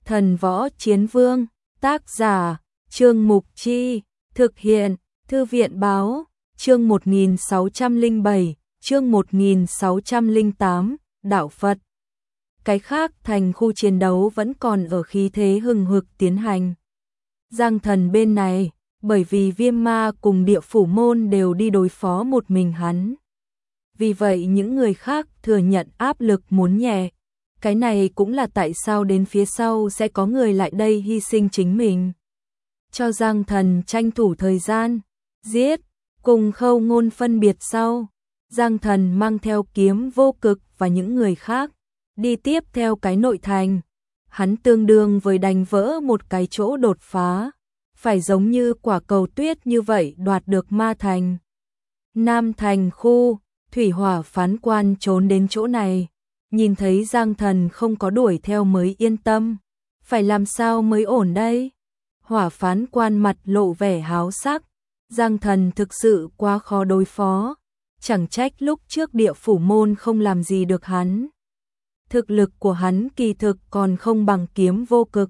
Thần Võ Chiến Vương, tác giả, Trương Mục Chi, thực hiện, Thư viện Báo, chương 1607, chương 1608, Đạo Phật. Cái khác thành khu chiến đấu vẫn còn ở khí thế hừng hực tiến hành. Giang Thần bên này, bởi vì Viêm Ma cùng Địa Phủ Môn đều đi đối phó một mình hắn. Vì vậy những người khác thừa nhận áp lực muốn nhẹ. Cái này cũng là tại sao đến phía sau sẽ có người lại đây hy sinh chính mình. Cho Giang Thần tranh thủ thời gian, giết, cùng Khâu Ngôn phân biệt sau. Giang Thần mang theo Kiếm Vô Cực và những người khác, đi tiếp theo cái nội thành. Hắn tương đương với đánh vỡ một cái chỗ đột phá, phải giống như quả cầu tuyết như vậy đoạt được Ma Thành. Nam Thành khu, Thủy Hỏa phán quan trốn đến chỗ này, nhìn thấy Giang Thần không có đuổi theo mới yên tâm. Phải làm sao mới ổn đây? Hỏa phán quan mặt lộ vẻ háo sắc. Giang Thần thực sự quá khó đối phó, chẳng trách lúc trước Địa Phủ Môn không làm gì được hắn. Thực lực của hắn kỳ thực còn không bằng Kiếm Vô Cực.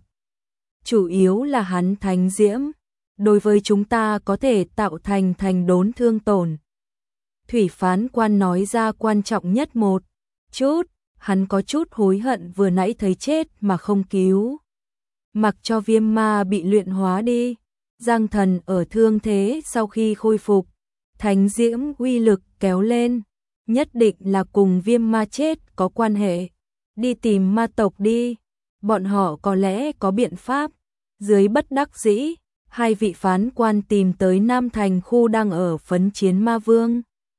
Chủ yếu là hắn thánh diễm, đối với chúng ta có thể tạo thành đốn thương tổn. Thủy phán quan nói ra quan trọng nhất một chút, hắn có chút hối hận vừa nãy thấy chết mà không cứu. Mặc cho Viêm Ma bị luyện hóa đi. Giang Thần ở thương thế sau khi khôi phục, thánh diễm uy lực kéo lên, nhất định là cùng Viêm Ma chết có quan hệ. Đi tìm ma tộc đi, bọn họ có lẽ có biện pháp. Dưới bất đắc dĩ, hai vị phán quan tìm tới Nam Thành khu đang ở phấn chiến ma vương.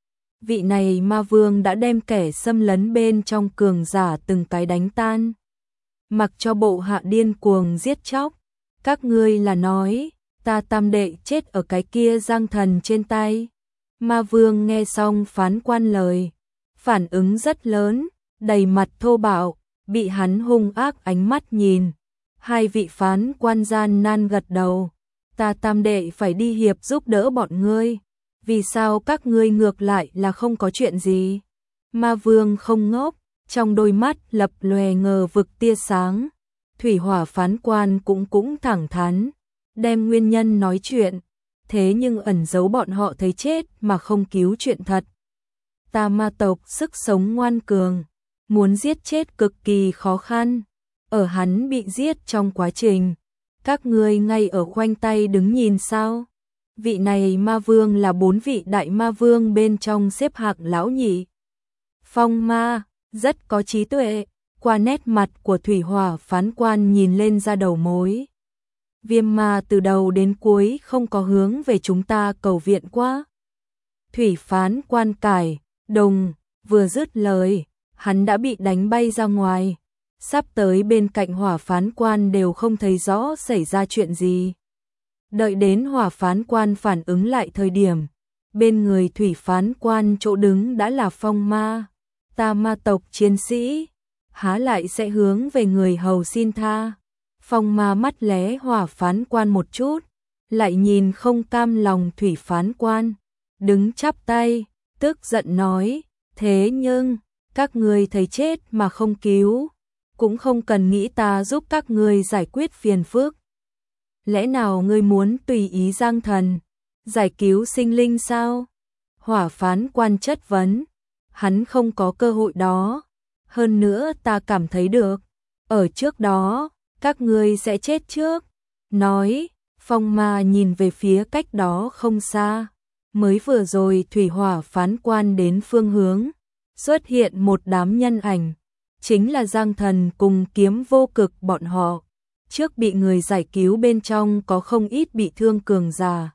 Vị này ma vương đã đem kẻ xâm lấn bên trong cường giả từng cái đánh tan. Mặc cho bộ hạ điên cuồng giết chóc, các ngươi là nói ta tam đệ chết ở cái kia Giang Thần trên tay. Ma vương nghe xong phán quan lời, phản ứng rất lớn, đầy mặt thô bạo, bị hắn hung ác ánh mắt nhìn. Hai vị phán quan gian nan gật đầu, ta tam đệ phải đi hiệp giúp đỡ bọn ngươi. Vì sao các ngươi ngược lại là không có chuyện gì? Ma vương không ngốc, trong đôi mắt lập lòe ngờ vực tia sáng. Thủy Hỏa phán quan cũng thẳng thắn, đem nguyên nhân nói chuyện, thế nhưng ẩn giấu bọn họ thấy chết mà không cứu chuyện thật. Ta ma tộc sức sống ngoan cường, muốn giết chết cực kỳ khó khăn. Ở hắn bị giết trong quá trình, các ngươi ngay ở khoanh tay đứng nhìn sao? Vị này ma vương là 4 vị đại ma vương bên trong xếp hạng lão nhị. Phong ma, rất có trí tuệ, qua nét mặt của Thủy Hỏa phán quan nhìn lên ra đầu mối. Viêm Ma từ đầu đến cuối không có hướng về chúng ta cầu viện quá. Thủy phán quan cải, đồng, vừa dứt lời, hắn đã bị đánh bay ra ngoài. Sắp tới bên cạnh Hỏa phán quan đều không thấy rõ xảy ra chuyện gì. Đợi đến Hỏa phán quan phản ứng lại thời điểm, bên người Thủy phán quan chỗ đứng đã là Phong ma. Ta ma tộc chiến sĩ, há lại sẽ hướng về người hầu xin tha. Phong ma mắt lé Hỏa phán quan một chút, lại nhìn không cam lòng Thủy phán quan, đứng chắp tay, tức giận nói, thế nhưng, các ngươi thấy chết mà không cứu, cũng không cần nghĩ ta giúp các ngươi giải quyết phiền phức. Lẽ nào ngươi muốn tùy ý Giang Thần, giải cứu sinh linh sao? Hỏa phán quan chất vấn, hắn không có cơ hội đó. Hơn nữa ta cảm thấy được, ở trước đó, các ngươi sẽ chết trước. Nói, Phong ma nhìn về phía cách đó không xa. Mới vừa rồi Thủy Hỏa phán quan đến phương hướng, xuất hiện một đám nhân ảnh. Chính là Giang Thần cùng Kiếm Vô Cực bọn họ. Trước bị người giải cứu bên trong có không ít bị thương cường giả.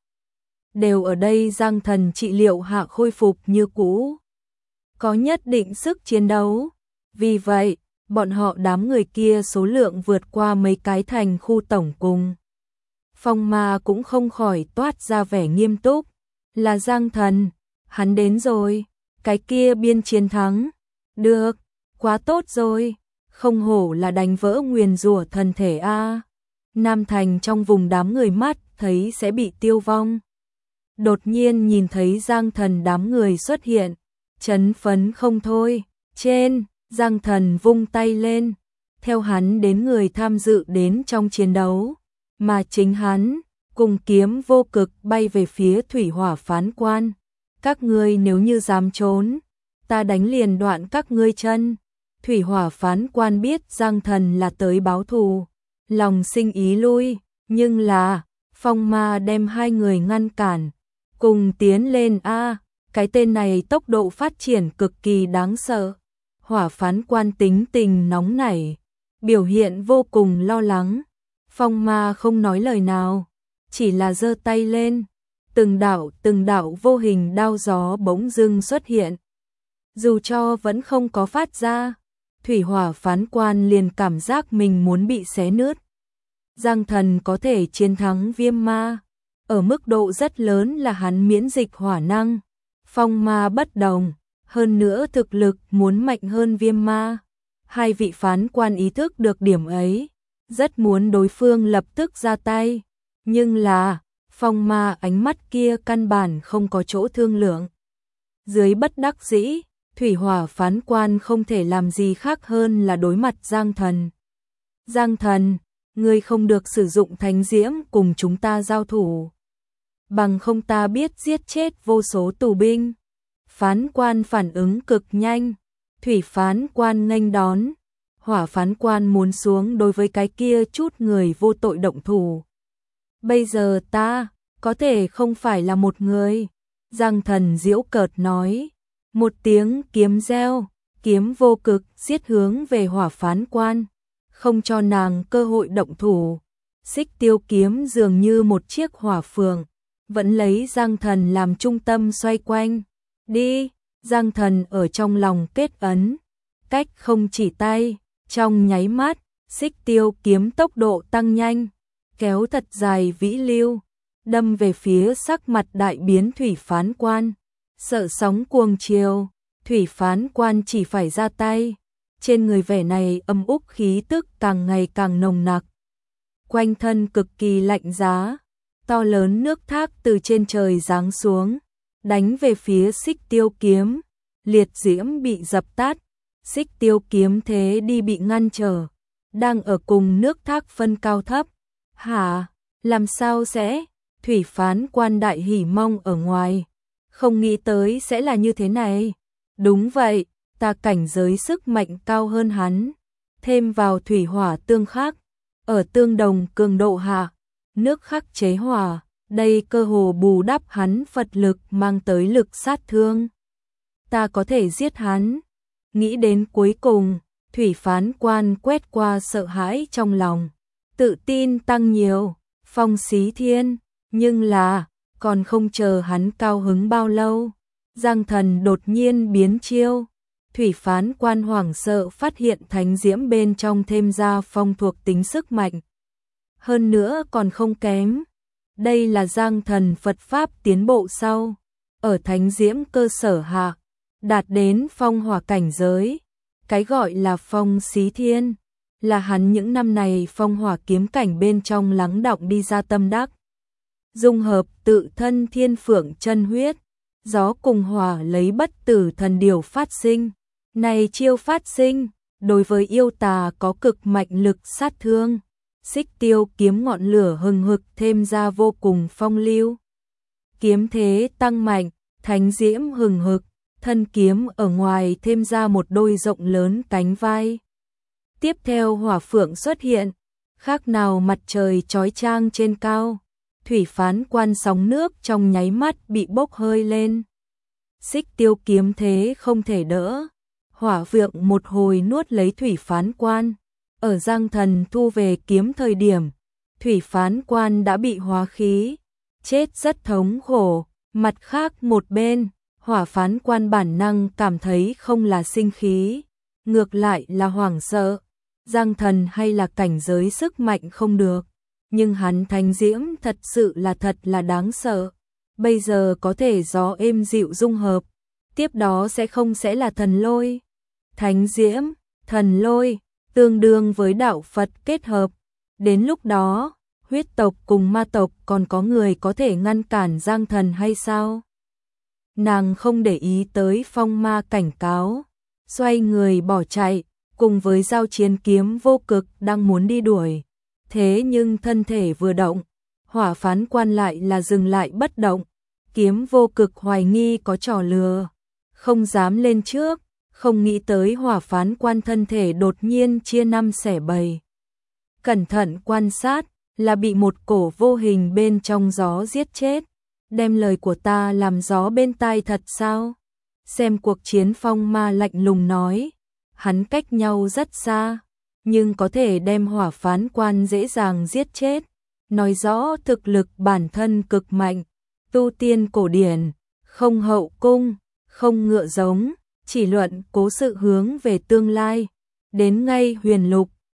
Đều ở đây Giang Thần trị liệu hạ khôi phục như cũ. Có nhất định sức chiến đấu. Vì vậy, bọn họ đám người kia số lượng vượt qua mấy cái thành khu tổng cùng. Phong ma cũng không khỏi toát ra vẻ nghiêm túc. Là Giang Thần, hắn đến rồi, cái kia biên chiến thắng. Được, quá tốt rồi, không hổ là đánh vỡ nguyền rủa thần thể a. Nam Thành trong vùng đám người mắt thấy sẽ bị tiêu vong. Đột nhiên nhìn thấy Giang Thần đám người xuất hiện, chấn phấn không thôi. Trên, Giang Thần vung tay lên, theo hắn đến người tham dự đến trong chiến đấu, mà chính hắn cùng kiếm vô cực bay về phía thủy hỏa phán quan. Các ngươi nếu như dám trốn, ta đánh liền đoạn các ngươi chân. Thủy hỏa phán quan biết Giang Thần là tới báo thù, lòng sinh ý lui, nhưng là Phong Ma đem hai người ngăn cản, cùng tiến lên a. Cái tên này tốc độ phát triển cực kỳ đáng sợ. Hỏa phán quan tính tình nóng nảy, biểu hiện vô cùng lo lắng. Phong Ma không nói lời nào, chỉ là giơ tay lên, từng đạo vô hình đao gió bỗng dưng xuất hiện. Dù cho vẫn không có phát ra, thủy hỏa phán quan liền cảm giác mình muốn bị xé nứt. Giang Thần có thể chiến thắng Viêm Ma, ở mức độ rất lớn là hắn miễn dịch hỏa năng. Phong Ma bất đồng, hơn nữa thực lực muốn mạnh hơn Viêm Ma. Hai vị phán quan ý thức được điểm ấy, rất muốn đối phương lập tức ra tay, nhưng là Phong Ma ánh mắt kia căn bản không có chỗ thương lượng. Dưới bất đắc dĩ, thủy hỏa phán quan không thể làm gì khác hơn là đối mặt Giang Thần. Giang Thần, ngươi không được sử dụng thánh diễm cùng chúng ta giao thủ, bằng không ta biết giết chết vô số tù binh. Phán quan phản ứng cực nhanh, thủy phán quan nghênh đón, hỏa phán quan muốn xuống đối với cái kia chút người vô tội động thủ. Bây giờ ta có thể không phải là một người. Giang Thần giễu cợt nói. Một tiếng kiếm reo, kiếm vô cực giết hướng về hỏa phán quan, không cho nàng cơ hội động thủ. Xích tiêu kiếm dường như một chiếc hỏa phượng, vẫn lấy Giang Thần làm trung tâm xoay quanh. Đi, Giang Thần ở trong lòng kết ấn, cách không chỉ tay, trong nháy mắt, xích tiêu kiếm tốc độ tăng nhanh, kéo thật dài vĩ lưu, đâm về phía sắc mặt đại biến thủy phán quan. Sợ sóng cuồng chiều, thủy phán quan chỉ phải ra tay, trên người vẻ này âm úc khí tức càng ngày càng nồng nặc. Quanh thân cực kỳ lạnh giá, to lớn nước thác từ trên trời giáng xuống, đánh về phía xích tiêu kiếm, liệt diễm bị dập tắt, xích tiêu kiếm thế đi bị ngăn trở, đang ở cùng nước thác phân cao thấp. Hả, làm sao sẽ? Thủy phán quan đại hỉ mong ở ngoài. Không nghĩ tới sẽ là như thế này. Đúng vậy, ta cảnh giới sức mạnh cao hơn hắn, thêm vào thủy hỏa tương khắc, ở tương đồng cường độ hạ, nước khắc chế hỏa, đây cơ hồ bù đắp hắn Phật lực mang tới lực sát thương. Ta có thể giết hắn. Nghĩ đến cuối cùng, thủy phán quan quét qua sợ hãi trong lòng, tự tin tăng nhiều, phong xí thiên, nhưng là còn không chờ hắn cao hứng bao lâu, Giang Thần đột nhiên biến chiêu. Thủy phán quan hoảng sợ phát hiện thánh diễm bên trong thêm ra phong thuộc tính sức mạnh. Hơn nữa còn không kém. Đây là Giang Thần Phật Pháp tiến bộ sau. Ở thánh diễm cơ sở hạ, đạt đến phong hỏa cảnh giới. Cái gọi là phong xí thiên, là hắn những năm này phong hỏa kiếm cảnh bên trong lắng đọng đi ra tâm đắc. Dung hợp tự thân thiên phượng chân huyết, gió cùng hỏa lấy bất tử thần điều phát sinh. Này chiêu phát sinh, đối với yêu tà có cực mạnh lực sát thương. Xích tiêu kiếm ngọn lửa hừng hực thêm ra vô cùng phong lưu. Kiếm thế tăng mạnh, thánh diễm hừng hực, thân kiếm ở ngoài thêm ra một đôi rộng lớn cánh vai. Tiếp theo hỏa phượng xuất hiện, khác nào mặt trời chói chang trên cao. Thủy phán quan sóng nước trong nháy mắt bị bốc hơi lên. Xích tiêu kiếm thế không thể đỡ. Hỏa phượng một hồi nuốt lấy thủy phán quan. Ở Giang Thần thu về kiếm thời điểm, thủy phán quan đã bị hóa khí, chết rất thống khổ. Mặt khác một bên, hỏa phán quan bản năng cảm thấy không là sinh khí, ngược lại là hoảng sợ. Giang Thần hay là cảnh giới sức mạnh không được, nhưng hắn thánh diễm thật sự là đáng sợ. Bây giờ có thể gió êm dịu dung hợp, tiếp đó sẽ là thần lôi. Thánh diễm, thần lôi, tương đương với đạo Phật kết hợp. Đến lúc đó, huyết tộc cùng ma tộc còn có người có thể ngăn cản Giang Thần hay sao? Nàng không để ý tới phong ma cảnh cáo, xoay người bỏ chạy, cùng với giao chiến kiếm vô cực đang muốn đi đuổi. Thế nhưng thân thể vừa động, Hỏa Phán Quan lại là dừng lại bất động. Kiếm vô cực hoài nghi có trò lừa, không dám lên trước, không nghĩ tới Hỏa Phán Quan thân thể đột nhiên chia năm xẻ bảy. Cẩn thận quan sát, là bị một cổ vô hình bên trong gió giết chết. Đem lời của ta làm gió bên tai thật sao? Xem cuộc chiến Phong Ma lạnh lùng nói, hắn cách nhau rất xa, nhưng có thể đem Hỏa Phán Quan dễ dàng giết chết, nói rõ thực lực bản thân cực mạnh. Tu tiên cổ điển, không hậu cung, không ngựa giống, chỉ luận cố sự hướng về tương lai. Đến ngay huyền lục,